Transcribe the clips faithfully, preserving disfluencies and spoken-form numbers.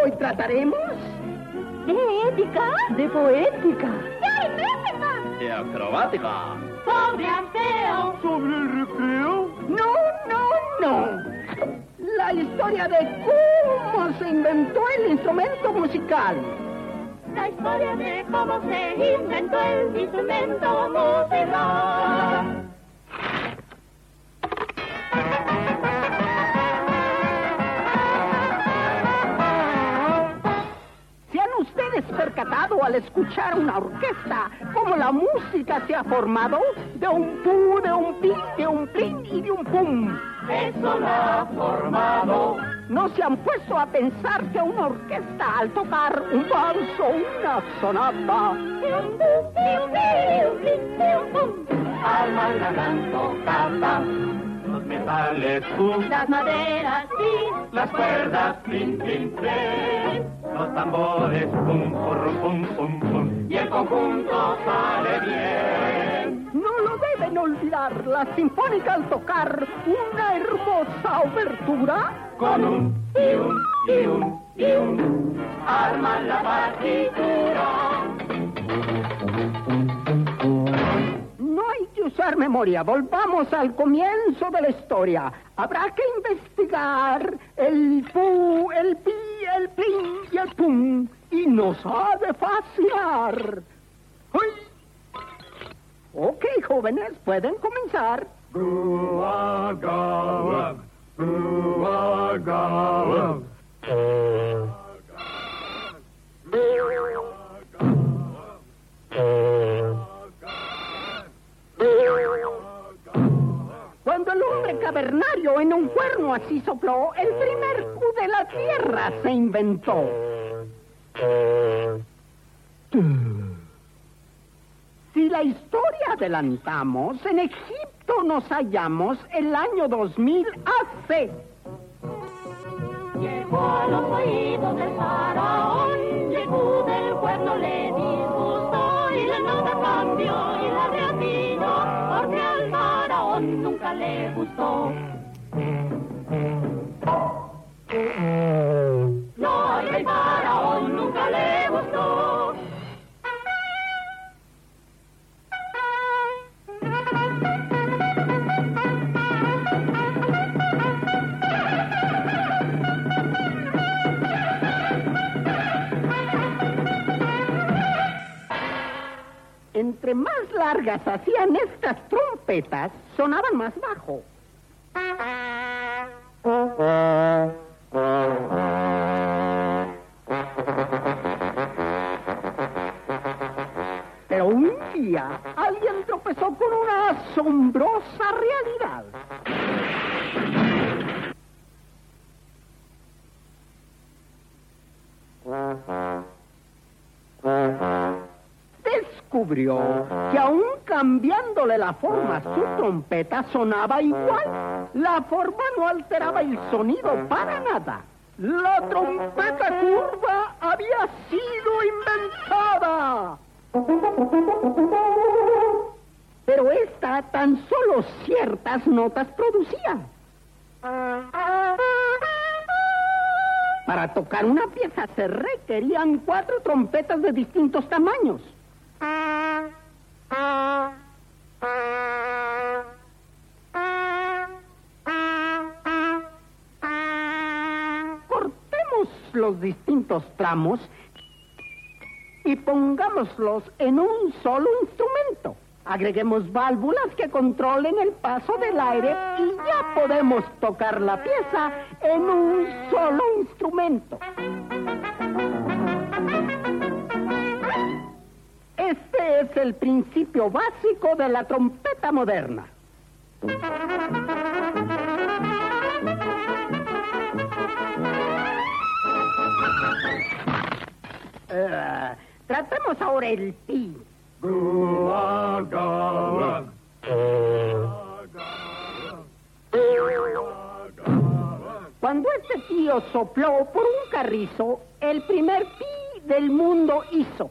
Hoy trataremos ¿De ética? de poética, ¡De aritmética! De acrobática. ¡Sobre aseo! ¿Sobre el recreo? no, no, no. La historia de cómo se inventó el instrumento musical. La historia de cómo se inventó el instrumento musical. ¿Se han ustedes percatado al escuchar una orquesta cómo la música se ha formado? De un pu, de un pi, de un plin y de un pum. Eso la ha formado. ¿No se han puesto a pensar que una orquesta al tocar un vals o una sonata Alma la gran tocata. Los metales, pum, Las maderas, sí. las cuerdas, plin, plin, plin. Los tambores, pum, pum, pum, pum, pum. Y el conjunto sale bien. no lo deben olvidar. La sinfónica al tocar una hermosa obertura Con un, y un, y un, y un. Arman la partitura. no hay que usar memoria. Volvamos al comienzo de la historia. Habrá que investigar el pu, el pi, el plin y el pum. Y nos ha de fascinar. ¡Ay! Ok, jóvenes, pueden comenzar. Gua, gua, gua, gua. Cuando el hombre cavernario en un cuerno así sopló, el primer cu de la tierra se inventó. Si la historia adelantamos, en Egipto nos hallamos el año dos mil A C. Llegó a los oídos del faraón, llegó del cuerno, le disgustó y la nota cambió y la reafinó, porque al faraón nunca le gustó. No, al rey faraón nunca le gustó. Entre más largas hacían estas trompetas, sonaban más bajo. Pero un día, alguien tropezó con una asombrosa realidad. Descubrió que aún cambiándole la forma a su trompeta sonaba igual. La forma no alteraba el sonido para nada. La trompeta curva había sido inventada. Pero esta tan solo ciertas notas producía. Para tocar una pieza se requerían cuatro trompetas de distintos tamaños. Cortemos los distintos tramos y pongámoslos en un solo instrumento. Agreguemos válvulas que controlen el paso del aire y ya podemos tocar la pieza en un solo instrumento. Este es el principio básico de la trompeta moderna. Uh, tratemos ahora el pi. Gua, gua. Cuando este tío sopló por un carrizo, el primer pi del mundo hizo.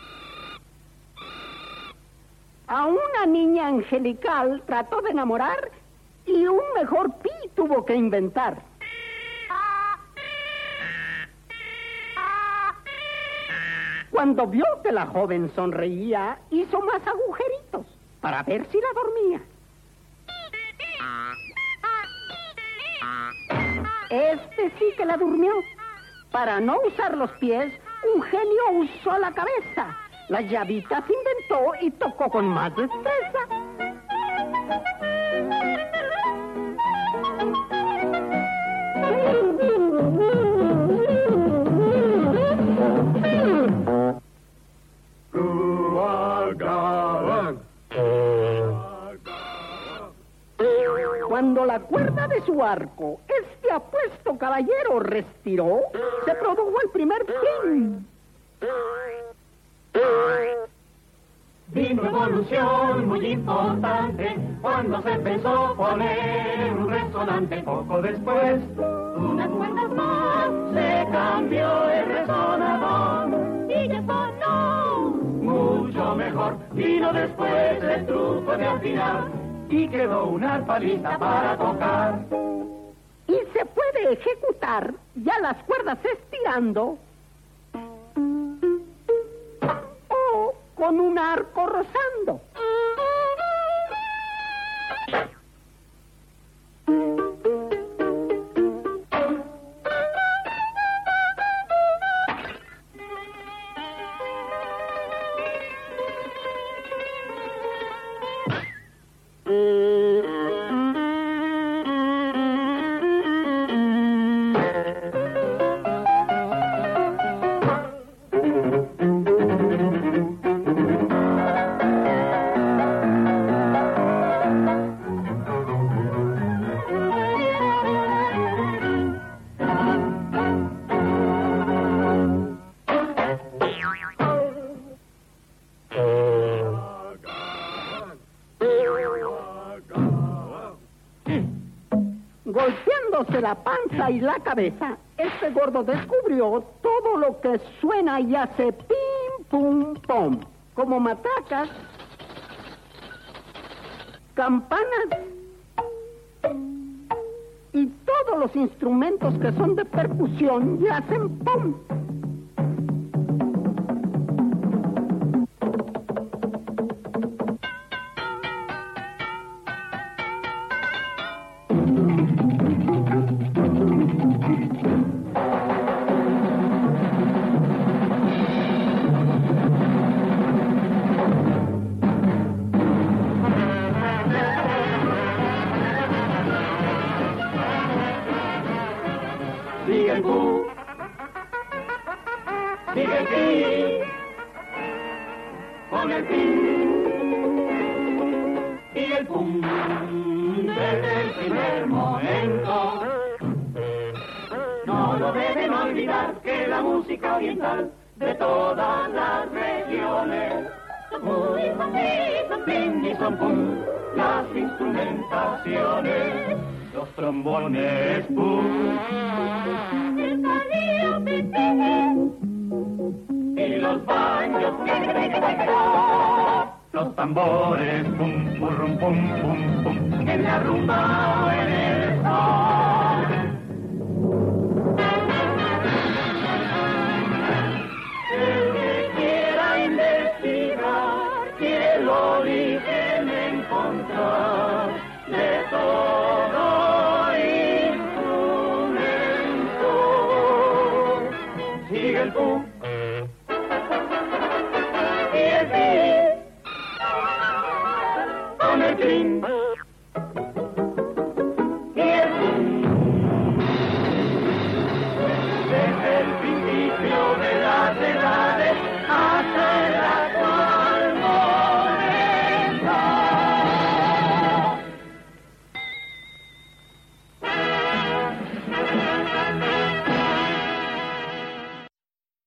A una niña angelical trató de enamorar y un mejor pi tuvo que inventar. Cuando vio que la joven sonreía, hizo más agujeritos para ver si la dormía. Este sí que la durmió. Para no usar los pies, un genio usó la cabeza. La llavita se inventó y tocó con más destreza. Cuando la cuerda de su arco, este apuesto caballero respiró, se produjo el primer fin. Vino evolución muy importante cuando se empezó a poner un resonante. Poco después, unas cuerdas más, se cambió el resonador y ya sonó mucho mejor. Vino después el truco de afinar y quedó una arpa lista para tocar. Y se puede ejecutar ya las cuerdas estirando o con un arco rozando. Golpeándose la panza y la cabeza, este gordo descubrió todo lo que suena y hace pim, pum, pom, como matracas, campanas y todos los instrumentos que son de percusión y hacen pom. Sigue el bu, sigue el pi, con el pi y el pum desde el primer momento. No lo deben olvidar que la música oriental de todas las regiones son muy, son pi, son pin y son pum, las instrumentaciones. Los trombones, pum, el salío, y los baños, los tambores, pum, pum, pum, pum, pum, en la rumba o en el sol. El que quiera investigar, que el origen encontrar de todo el pum y el pi con el pin